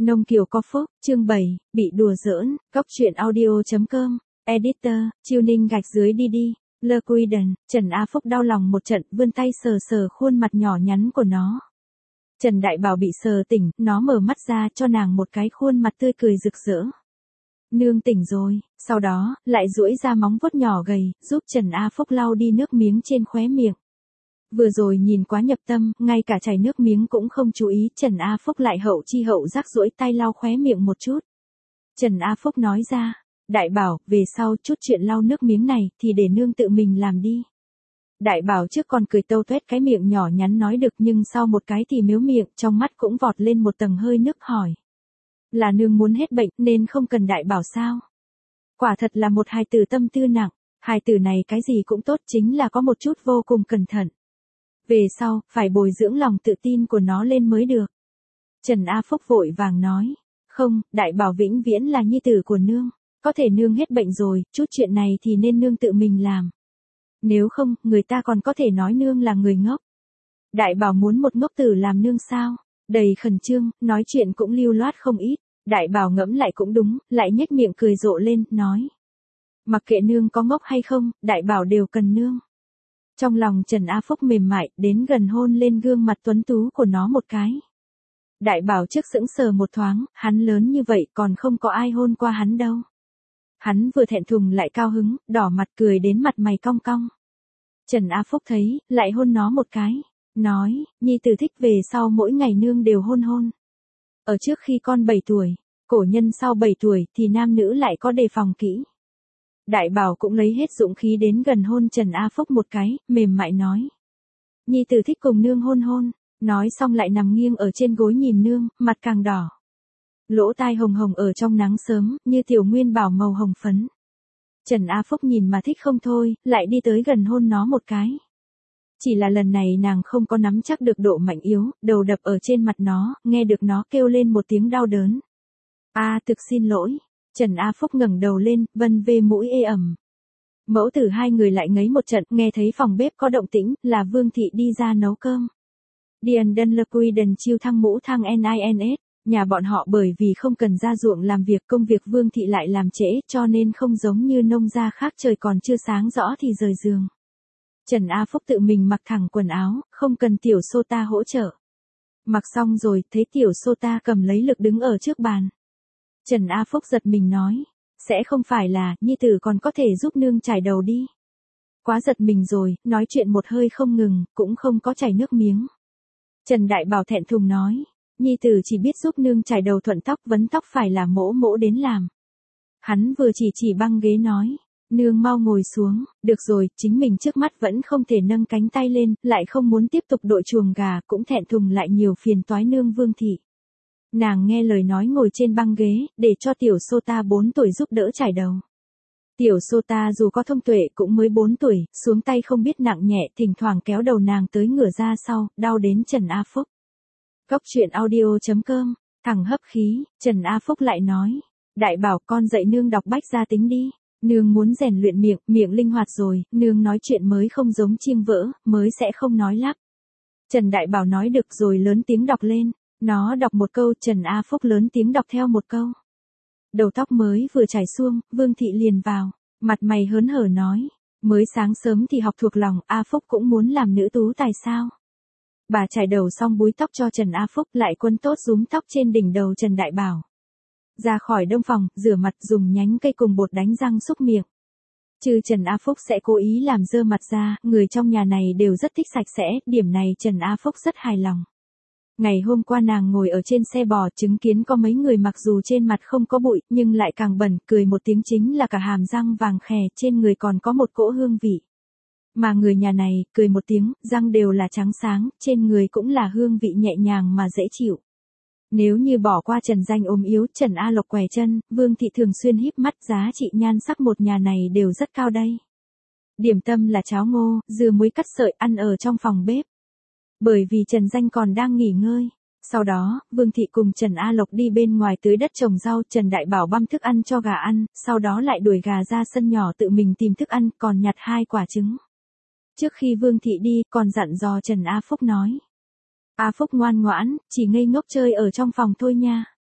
Nông Kiều có phúc, chương 7, bị đùa giỡn, Cóc truyện audio.com, editor, Chiêu Ninh gạch dưới đi, Le Quiden, Trần A Phúc đau lòng một trận, vươn tay sờ sờ khuôn mặt nhỏ nhắn của nó. Trần Đại Bảo bị sờ tỉnh, nó mở mắt ra cho nàng một cái khuôn mặt tươi cười rực rỡ. Nương tỉnh rồi, sau đó, lại duỗi ra móng vuốt nhỏ gầy, giúp Trần A Phúc lau đi nước miếng trên khóe miệng. Vừa rồi nhìn quá nhập tâm, ngay cả chảy nước miếng cũng không chú ý, Trần A Phúc lại hậu chi hậu giác duỗi tay lau khóe miệng một chút. Trần A Phúc nói ra, Đại Bảo, về sau chút chuyện lau nước miếng này, thì để nương tự mình làm đi. Đại Bảo trước còn cười tâu tuét cái miệng nhỏ nhắn nói được, nhưng sau một cái thì mếu miệng, trong mắt cũng vọt lên một tầng hơi nước, hỏi. Là nương muốn hết bệnh, nên không cần Đại Bảo sao? Quả thật là một hài tử tâm tư nặng, hài tử này cái gì cũng tốt, chính là có một chút vô cùng cẩn thận. Về sau, phải bồi dưỡng lòng tự tin của nó lên mới được. Trần A Phúc vội vàng nói, không, Đại Bảo vĩnh viễn là nhi tử của nương, có thể nương hết bệnh rồi, chút chuyện này thì nên nương tự mình làm. Nếu không, người ta còn có thể nói nương là người ngốc. Đại Bảo muốn một ngốc tử làm nương sao? Đầy khẩn trương, nói chuyện cũng lưu loát không ít. Đại Bảo ngẫm lại cũng đúng, lại nhếch miệng cười rộ lên, nói. Mặc kệ nương có ngốc hay không, Đại Bảo đều cần nương. Trong lòng Trần A Phúc mềm mại, đến gần hôn lên gương mặt tuấn tú của nó một cái. Đại Bảo trước sững sờ một thoáng, hắn lớn như vậy còn không có ai hôn qua hắn đâu. Hắn vừa thẹn thùng lại cao hứng, đỏ mặt cười đến mặt mày cong cong. Trần A Phúc thấy, lại hôn nó một cái, nói, nhi tử thích về sau mỗi ngày nương đều hôn hôn. Ở trước khi con 7 tuổi, cổ nhân sau 7 tuổi thì nam nữ lại có đề phòng kỹ. Đại Bảo cũng lấy hết dũng khí đến gần hôn Trần A Phúc một cái, mềm mại nói. Nhi tử thích cùng nương hôn hôn, nói xong lại nằm nghiêng ở trên gối nhìn nương, mặt càng đỏ. Lỗ tai hồng hồng ở trong nắng sớm, như tiểu nguyên bảo màu hồng phấn. Trần A Phúc nhìn mà thích không thôi, lại đi tới gần hôn nó một cái. Chỉ là lần này nàng không có nắm chắc được độ mạnh yếu, đầu đập ở trên mặt nó, nghe được nó kêu lên một tiếng đau đớn. Thực xin lỗi. Trần A Phúc ngẩng đầu lên, vân vê mũi ê ẩm. Mẫu tử hai người lại ngấy một trận, nghe thấy phòng bếp có động tĩnh, là Vương Thị đi ra nấu cơm. Điền Đân Lơ Quy Đần Chiêu Thăng Mũ Thăng NINS, nhà bọn họ bởi vì không cần ra ruộng làm việc, công việc Vương Thị lại làm trễ, cho nên không giống như nông gia khác trời còn chưa sáng rõ thì rời giường. Trần A Phúc tự mình mặc thẳng quần áo, không cần tiểu Sô Ta hỗ trợ. Mặc xong rồi, thấy tiểu Sô Ta cầm lấy lực đứng ở trước bàn. Trần A Phúc giật mình nói, sẽ không phải là, nhi tử còn có thể giúp nương chải đầu đi. Quá giật mình rồi, nói chuyện một hơi không ngừng, cũng không có chảy nước miếng. Trần Đại Bảo thẹn thùng nói, nhi tử chỉ biết giúp nương chải đầu thuận tóc, vấn tóc phải là mỗ mỗ đến làm. Hắn vừa chỉ băng ghế nói, nương mau ngồi xuống, được rồi, chính mình trước mắt vẫn không thể nâng cánh tay lên, lại không muốn tiếp tục đội chuồng gà, cũng thẹn thùng lại nhiều phiền toái nương Vương Thị. Nàng nghe lời nói ngồi trên băng ghế, để cho tiểu Sô Ta 4 tuổi giúp đỡ chải đầu. Tiểu Sô Ta dù có thông tuệ cũng mới 4 tuổi, xuống tay không biết nặng nhẹ, thỉnh thoảng kéo đầu nàng tới ngửa ra sau, đau đến Trần A Phúc. Cóc truyện audio.com, thẳng hấp khí, Trần A Phúc lại nói, Đại Bảo con dạy nương đọc bách gia tính đi, nương muốn rèn luyện miệng linh hoạt rồi, nương nói chuyện mới không giống chiêng vỡ, mới sẽ không nói lắp. Trần Đại Bảo nói được rồi lớn tiếng đọc lên. Nó đọc một câu, Trần A Phúc lớn tiếng đọc theo một câu. Đầu tóc mới vừa chải xuông, Vương Thị liền vào, mặt mày hớn hở nói, mới sáng sớm thì học thuộc lòng, A Phúc cũng muốn làm nữ tú tài sao. Bà chải đầu xong búi tóc cho Trần A Phúc, lại quấn tốt rúm tóc trên đỉnh đầu Trần Đại Bảo. Ra khỏi đông phòng, rửa mặt dùng nhánh cây cùng bột đánh răng xúc miệng. Chứ Trần A Phúc sẽ cố ý làm dơ mặt ra, người trong nhà này đều rất thích sạch sẽ, điểm này Trần A Phúc rất hài lòng. Ngày hôm qua nàng ngồi ở trên xe bò, chứng kiến có mấy người mặc dù trên mặt không có bụi, nhưng lại càng bẩn, cười một tiếng chính là cả hàm răng vàng khè, trên người còn có một cỗ hương vị. Mà người nhà này, cười một tiếng, răng đều là trắng sáng, trên người cũng là hương vị nhẹ nhàng mà dễ chịu. Nếu như bỏ qua Trần Danh ốm yếu, Trần A Lộc què chân, Vương Thị thường xuyên híp mắt, giá trị nhan sắc một nhà này đều rất cao đây. Điểm tâm là cháo ngô, dưa muối cắt sợi, ăn ở trong phòng bếp. Bởi vì Trần Danh còn đang nghỉ ngơi. Sau đó, Vương Thị cùng Trần A Lộc đi bên ngoài tưới đất trồng rau, Trần Đại Bảo băm thức ăn cho gà ăn, sau đó lại đuổi gà ra sân nhỏ tự mình tìm thức ăn, còn nhặt 2 quả trứng. Trước khi Vương Thị đi, còn dặn dò Trần A Phúc nói. A Phúc ngoan ngoãn, chỉ ngây ngốc chơi ở trong phòng thôi nha.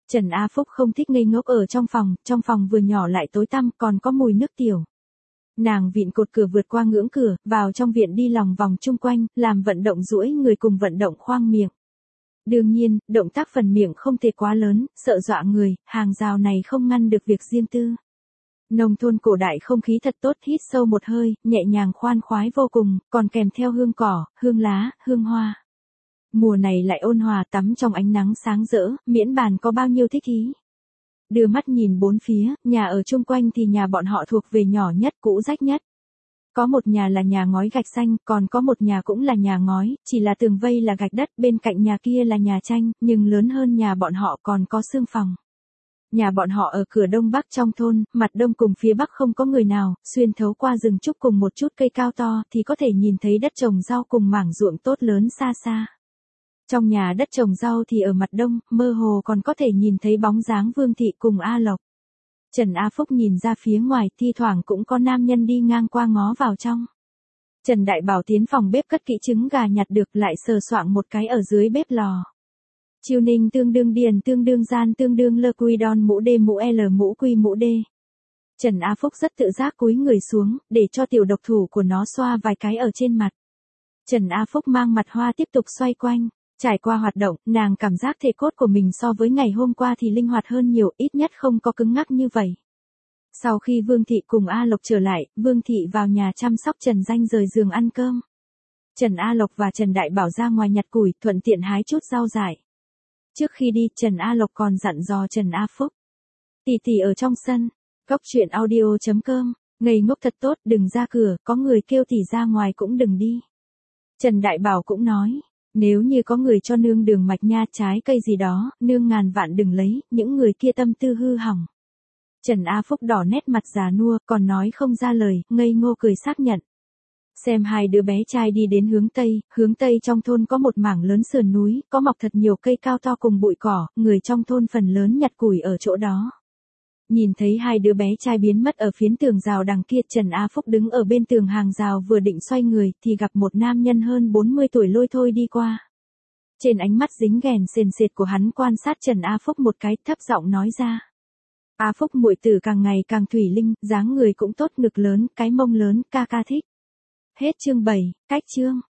Trần A Phúc không thích ngây ngốc ở trong phòng vừa nhỏ lại tối tăm còn có mùi nước tiểu. Nàng vịn cột cửa vượt qua ngưỡng cửa, vào trong viện đi lòng vòng chung quanh, làm vận động duỗi người cùng vận động khoang miệng. Đương nhiên, động tác phần miệng không thể quá lớn, sợ dọa người, hàng rào này không ngăn được việc riêng tư. Nông thôn cổ đại không khí thật tốt, hít sâu một hơi, nhẹ nhàng khoan khoái vô cùng, còn kèm theo hương cỏ, hương lá, hương hoa. Mùa này lại ôn hòa, tắm trong ánh nắng sáng rỡ, miễn bàn có bao nhiêu thích ý. Đưa mắt nhìn bốn phía, nhà ở chung quanh thì nhà bọn họ thuộc về nhỏ nhất, cũ rách nhất. Có một nhà là nhà ngói gạch xanh, còn có một nhà cũng là nhà ngói, chỉ là tường vây là gạch đất, bên cạnh nhà kia là nhà tranh, nhưng lớn hơn nhà bọn họ còn có xương phòng. Nhà bọn họ ở cửa đông bắc trong thôn, mặt đông cùng phía bắc không có người nào, xuyên thấu qua rừng trúc cùng một chút cây cao to thì có thể nhìn thấy đất trồng rau cùng mảng ruộng tốt lớn xa xa. Trong nhà đất trồng rau thì ở mặt đông, mơ hồ còn có thể nhìn thấy bóng dáng Vương Thị cùng A Lộc. Trần A Phúc nhìn ra phía ngoài, thi thoảng cũng có nam nhân đi ngang qua ngó vào trong. Trần Đại Bảo tiến phòng bếp cất kỹ trứng gà nhặt được lại sờ soạng một cái ở dưới bếp lò. Chiêu ninh tương đương điền tương đương gian tương đương lơ quy đon mũ D mũ L mũ quy mũ D. Trần A Phúc rất tự giác cúi người xuống, để cho tiểu độc thủ của nó xoa vài cái ở trên mặt. Trần A Phúc mang mặt hoa tiếp tục xoay quanh. Trải qua hoạt động, nàng cảm giác thể cốt của mình so với ngày hôm qua thì linh hoạt hơn nhiều, ít nhất không có cứng ngắc như vậy. Sau khi Vương Thị cùng A Lộc trở lại, Vương Thị vào nhà chăm sóc Trần Danh rời giường ăn cơm. Trần A Lộc và Trần Đại Bảo ra ngoài nhặt củi, thuận tiện hái chút rau dại. Trước khi đi, Trần A Lộc còn dặn dò Trần A Phúc. Tỷ tỷ ở trong sân, góc chuyện audio.com, ngây ngốc thật tốt, đừng ra cửa, có người kêu tỷ ra ngoài cũng đừng đi. Trần Đại Bảo cũng nói. Nếu như có người cho nương đường mạch nha trái cây gì đó, nương ngàn vạn đừng lấy, những người kia tâm tư hư hỏng. Trần A Phúc đỏ nét mặt già nua, còn nói không ra lời, ngây ngô cười xác nhận. Xem hai đứa bé trai đi đến hướng tây trong thôn có một mảng lớn sườn núi, có mọc thật nhiều cây cao to cùng bụi cỏ, người trong thôn phần lớn nhặt củi ở chỗ đó. Nhìn thấy hai đứa bé trai biến mất ở phiến tường rào đằng kia, Trần A Phúc đứng ở bên tường hàng rào vừa định xoay người, thì gặp một nam nhân hơn 40 tuổi lôi thôi đi qua. Trên ánh mắt dính ghèn sền sệt của hắn quan sát Trần A Phúc một cái, thấp giọng nói ra. A Phúc muội tử càng ngày càng thủy linh, dáng người cũng tốt, ngực lớn, cái mông lớn, ca ca thích. Hết chương 7, cách chương.